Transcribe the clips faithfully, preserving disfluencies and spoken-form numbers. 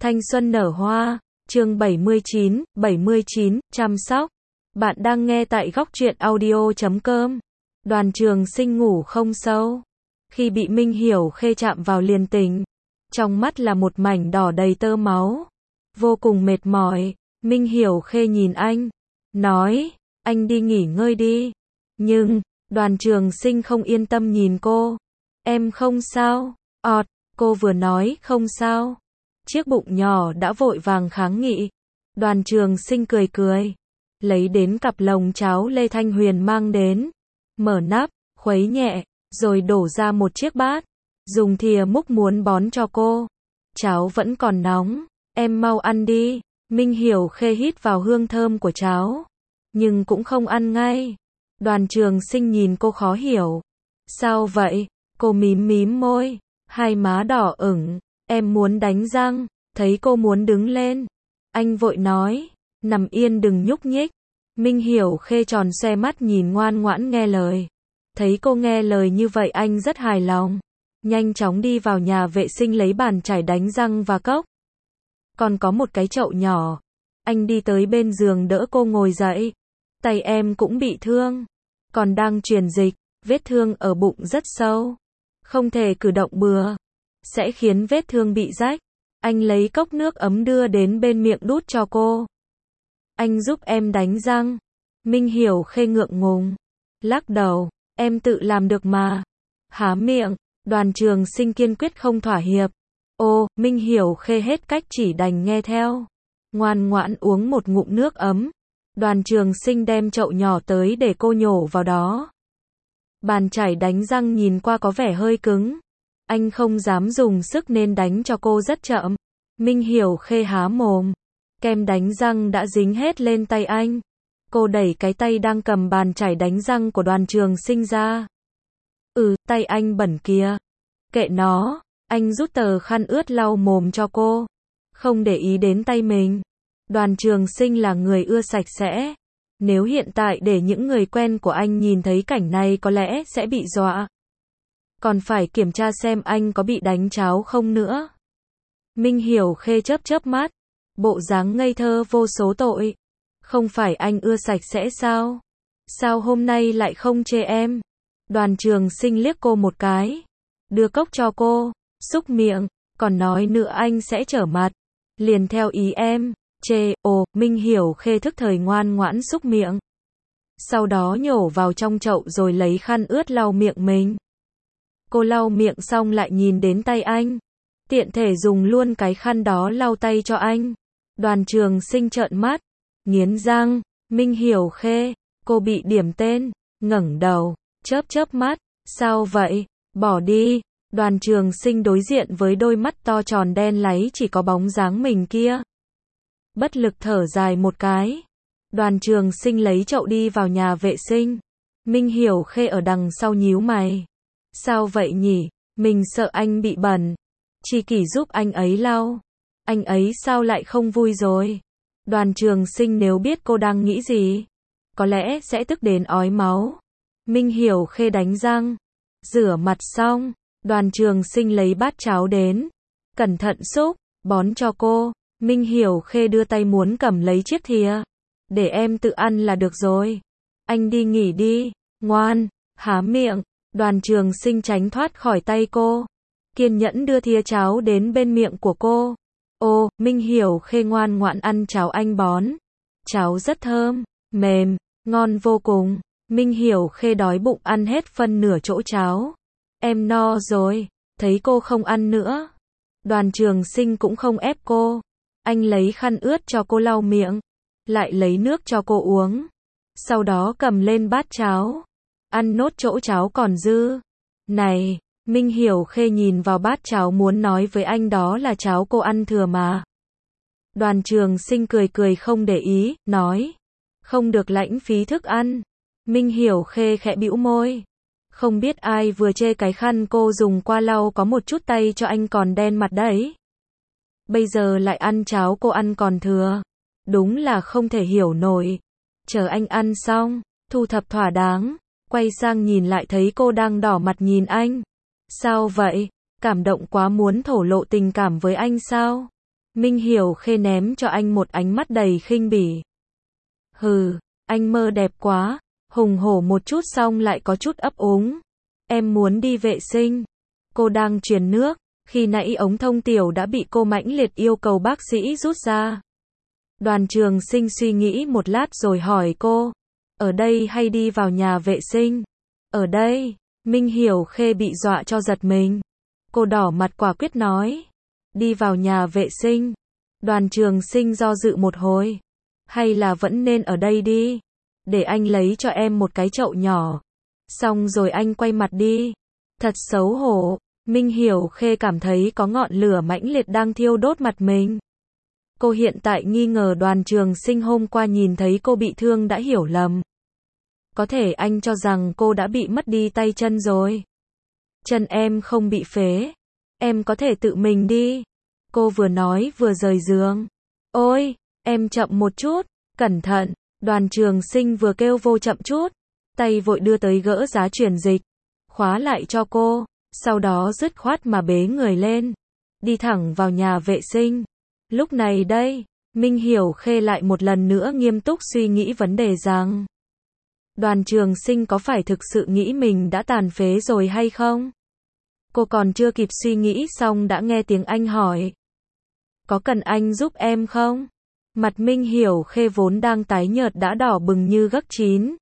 Thanh xuân nở hoa, chương bảy mươi chín, bảy mươi chín, chăm sóc. Bạn đang nghe tại góc truyện audio chấm com. Đoàn Trường Sinh ngủ không sâu. Khi bị Minh Hiểu Khê chạm vào liền tỉnh. Trong mắt là một mảnh đỏ đầy tơ máu. Vô cùng mệt mỏi, Minh Hiểu Khê nhìn anh. Nói, anh đi nghỉ ngơi đi. Nhưng, Đoàn Trường Sinh không yên tâm nhìn cô. Em không sao. Ọt, cô vừa nói không sao. Chiếc bụng nhỏ đã vội vàng kháng nghị. Đoàn Trường Sinh cười cười. Lấy đến cặp lồng cháo Lê Thanh Huyền mang đến. Mở nắp, khuấy nhẹ, rồi đổ ra một chiếc bát. Dùng thìa múc muốn bón cho cô. Cháo vẫn còn nóng, em mau ăn đi. Minh Hiểu Khê hít vào hương thơm của cháo. Nhưng cũng không ăn ngay. Đoàn Trường Sinh nhìn cô khó hiểu. Sao vậy? Cô mím mím môi. Hai má đỏ ửng. Em muốn đánh răng. Thấy cô muốn đứng lên. Anh vội nói. Nằm yên đừng nhúc nhích. Minh Hiểu Khê tròn xoe mắt nhìn ngoan ngoãn nghe lời. Thấy cô nghe lời như vậy anh rất hài lòng. Nhanh chóng đi vào nhà vệ sinh lấy bàn chải đánh răng và cốc. Còn có một cái chậu nhỏ. Anh đi tới bên giường đỡ cô ngồi dậy. Tay em cũng bị thương. Còn đang truyền dịch. Vết thương ở bụng rất sâu. Không thể cử động bừa. Sẽ khiến vết thương bị rách. Anh lấy cốc nước ấm đưa đến bên miệng đút cho cô. Anh giúp em đánh răng. Minh Hiểu Khê ngượng ngùng. Lắc đầu. Em tự làm được mà. Há miệng. Đoàn Trường Sinh kiên quyết không thỏa hiệp. Ô, Minh Hiểu Khê hết cách chỉ đành nghe theo. Ngoan ngoãn uống một ngụm nước ấm. Đoàn Trường Sinh đem chậu nhỏ tới để cô nhổ vào đó. Bàn chải đánh răng nhìn qua có vẻ hơi cứng. Anh không dám dùng sức nên đánh cho cô rất chậm. Minh Hiểu Khê há mồm. Kem đánh răng đã dính hết lên tay anh. Cô đẩy cái tay đang cầm bàn chải đánh răng của Đoàn Trường Sinh ra. Ừ, tay anh bẩn kìa. Kệ nó, anh rút tờ khăn ướt lau mồm cho cô. Không để ý đến tay mình. Đoàn Trường Sinh là người ưa sạch sẽ. Nếu hiện tại để những người quen của anh nhìn thấy cảnh này có lẽ sẽ bị dọa. Còn phải kiểm tra xem anh có bị đánh cháo không nữa. Minh Hiểu Khê chớp chớp mắt. Bộ dáng ngây thơ vô số tội. Không phải anh ưa sạch sẽ sao? Sao hôm nay lại không chê em? Đoàn Trường Sinh liếc cô một cái. Đưa cốc cho cô. Xúc miệng. Còn nói nữa anh sẽ trở mặt. Liền theo ý em. Chê, ồ, Minh Hiểu Khê thức thời ngoan ngoãn xúc miệng. Sau đó nhổ vào trong chậu rồi lấy khăn ướt lau miệng mình. Cô lau miệng xong lại nhìn đến tay anh. Tiện thể dùng luôn cái khăn đó lau tay cho anh. Đoàn Trường Sinh trợn mắt. Nghiến răng. Minh Hiểu Khê. Cô bị điểm tên. Ngẩng đầu. Chớp chớp mắt. Sao vậy? Bỏ đi. Đoàn Trường Sinh đối diện với đôi mắt to tròn đen láy chỉ có bóng dáng mình kia. Bất lực thở dài một cái. Đoàn Trường Sinh lấy chậu đi vào nhà vệ sinh. Minh Hiểu Khê ở đằng sau nhíu mày. Sao vậy nhỉ? Mình sợ anh bị bẩn. Chi Kỷ giúp anh ấy lau. Anh ấy sao lại không vui rồi? Đoàn Trường Sinh nếu biết cô đang nghĩ gì, có lẽ sẽ tức đến ói máu. Minh Hiểu Khê đánh răng. Rửa mặt xong. Đoàn Trường Sinh lấy bát cháo đến. Cẩn thận xúc, bón cho cô. Minh Hiểu Khê đưa tay muốn cầm lấy chiếc thìa. Để em tự ăn là được rồi. Anh đi nghỉ đi. Ngoan. Há miệng. Đoàn Trường Sinh tránh thoát khỏi tay cô. Kiên nhẫn đưa thìa cháo đến bên miệng của cô. Ô, Minh Hiểu Khê ngoan ngoãn ăn cháo anh bón. Cháo rất thơm, mềm, ngon vô cùng. Minh Hiểu Khê đói bụng ăn hết phân nửa chỗ cháo. Em no rồi. Thấy cô không ăn nữa. Đoàn Trường Sinh cũng không ép cô. Anh lấy khăn ướt cho cô lau miệng. Lại lấy nước cho cô uống. Sau đó cầm lên bát cháo. Ăn nốt chỗ cháo còn dư. Này, Minh Hiểu Khê nhìn vào bát cháo muốn nói với anh đó là cháo cô ăn thừa mà. Đoàn Trường Sinh cười cười không để ý, nói. Không được lãng phí thức ăn. Minh Hiểu Khê khẽ bĩu môi. Không biết ai vừa chê cái khăn cô dùng qua lau có một chút tay cho anh còn đen mặt đấy. Bây giờ lại ăn cháo cô ăn còn thừa. Đúng là không thể hiểu nổi. Chờ anh ăn xong, thu thập thỏa đáng. Quay sang nhìn lại thấy cô đang đỏ mặt nhìn anh. Sao vậy? Cảm động quá muốn thổ lộ tình cảm với anh sao? Minh Hiểu Khê ném cho anh một ánh mắt đầy khinh bỉ. Hừ, anh mơ đẹp quá, hùng hổ một chút xong lại có chút ấp úng. Em muốn đi vệ sinh. Cô đang truyền nước, khi nãy ống thông tiểu đã bị cô mãnh liệt yêu cầu bác sĩ rút ra. Đoàn Trường Sinh suy nghĩ một lát rồi hỏi cô, ở đây hay đi vào nhà vệ sinh? Ở đây. Minh Hiểu Khê bị dọa cho giật mình. Cô đỏ mặt quả quyết nói, đi vào nhà vệ sinh. Đoàn Trường Sinh do dự một hồi, hay là vẫn nên ở đây đi, để anh lấy cho em một cái chậu nhỏ, xong rồi anh quay mặt đi. Thật xấu hổ. Minh Hiểu Khê cảm thấy có ngọn lửa mãnh liệt đang thiêu đốt mặt mình. Cô hiện tại nghi ngờ Đoàn Trường Sinh hôm qua nhìn thấy cô bị thương đã hiểu lầm. Có thể anh cho rằng cô đã bị mất đi tay chân rồi. Chân em không bị phế. Em có thể tự mình đi. Cô vừa nói vừa rời giường. Ôi, em chậm một chút, cẩn thận. Đoàn Trường Sinh vừa kêu vô chậm chút, tay vội đưa tới gỡ giá truyền dịch, khóa lại cho cô, sau đó dứt khoát mà bế người lên, đi thẳng vào nhà vệ sinh. Lúc này đây, Minh Hiểu Khê lại một lần nữa nghiêm túc suy nghĩ vấn đề rằng, Đoàn Trường Sinh có phải thực sự nghĩ mình đã tàn phế rồi hay không? Cô còn chưa kịp suy nghĩ xong đã nghe tiếng anh hỏi, có cần anh giúp em không? Mặt Minh Hiểu Khê vốn đang tái nhợt đã đỏ bừng như gấc chín.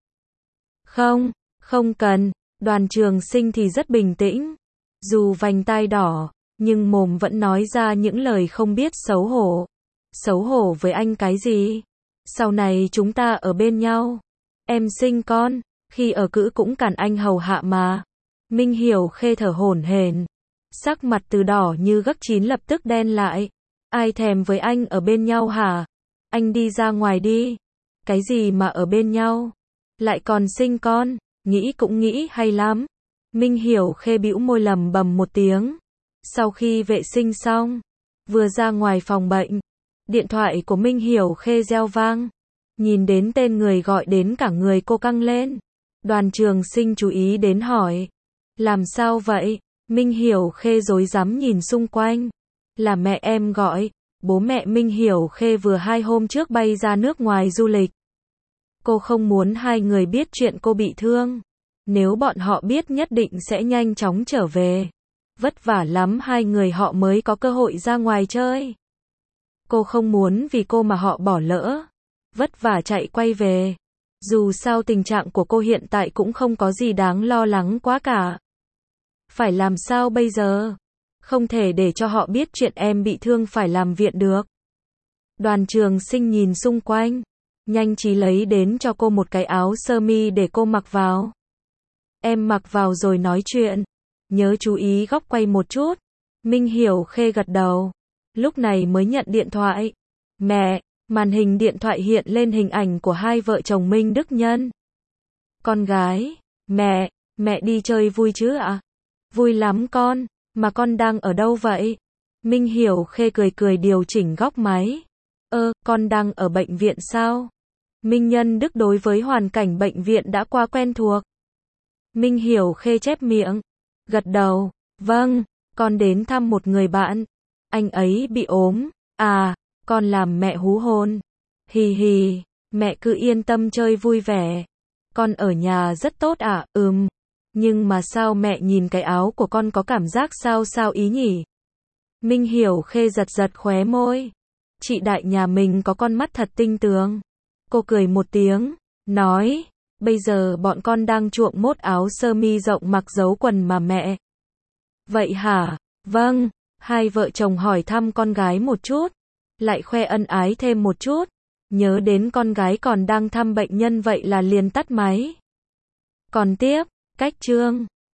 Không, không cần. Đoàn Trường Sinh thì rất bình tĩnh. Dù vành tai đỏ, nhưng mồm vẫn nói ra những lời không biết xấu hổ. Xấu hổ với anh cái gì? Sau này chúng ta ở bên nhau. Em sinh con, khi ở cữ cũng cản anh hầu hạ mà. Minh Hiểu Khê thở hổn hển, sắc mặt từ đỏ như gấc chín lập tức đen lại. Ai thèm với anh ở bên nhau hả? Anh đi ra ngoài đi. Cái gì mà ở bên nhau? Lại còn sinh con, nghĩ cũng nghĩ hay lắm. Minh Hiểu Khê bĩu môi lầm bầm một tiếng. Sau khi vệ sinh xong, vừa ra ngoài phòng bệnh, điện thoại của Minh Hiểu Khê reo vang. Nhìn đến tên người gọi đến cả người cô căng lên. Đoàn Trường Sinh chú ý đến hỏi, làm sao vậy? Minh Hiểu Khê rối rắm nhìn xung quanh. Là mẹ em gọi. Bố mẹ Minh Hiểu Khê vừa hai hôm trước bay ra nước ngoài du lịch. Cô không muốn hai người biết chuyện cô bị thương. Nếu bọn họ biết nhất định sẽ nhanh chóng trở về. Vất vả lắm hai người họ mới có cơ hội ra ngoài chơi. Cô không muốn vì cô mà họ bỏ lỡ. Vất vả chạy quay về. Dù sao tình trạng của cô hiện tại cũng không có gì đáng lo lắng quá cả. Phải làm sao bây giờ? Không thể để cho họ biết chuyện em bị thương phải làm viện được. Đoàn Trường Sinh nhìn xung quanh, nhanh trí lấy đến cho cô một cái áo sơ mi để cô mặc vào. Em mặc vào rồi nói chuyện. Nhớ chú ý góc quay một chút. Minh Hiểu Khê gật đầu. Lúc này mới nhận điện thoại. Mẹ, màn hình điện thoại hiện lên hình ảnh của hai vợ chồng Minh Đức Nhân. Con gái, mẹ, mẹ đi chơi vui chứ ạ? À? Vui lắm con. Mà con đang ở đâu vậy? Minh Hiểu Khê cười cười điều chỉnh góc máy. Ơ, con đang ở bệnh viện sao? Minh Nhân Đức đối với hoàn cảnh bệnh viện đã quá quen thuộc. Minh Hiểu Khê chép miệng, gật đầu. Vâng, con đến thăm một người bạn. Anh ấy bị ốm. À, con làm mẹ hú hồn. Hì hì, mẹ cứ yên tâm chơi vui vẻ. Con ở nhà rất tốt ạ, à? Ừm. Nhưng mà sao mẹ nhìn cái áo của con có cảm giác sao sao ý nhỉ? Minh Hiểu Khê giật giật khóe môi. Chị đại nhà mình có con mắt thật tinh tường. Cô cười một tiếng, nói, bây giờ bọn con đang chuộng mốt áo sơ mi rộng mặc giấu quần mà mẹ. Vậy hả? Vâng, hai vợ chồng hỏi thăm con gái một chút, lại khoe ân ái thêm một chút. Nhớ đến con gái còn đang thăm bệnh nhân vậy là liền tắt máy. Còn tiếp, cách chương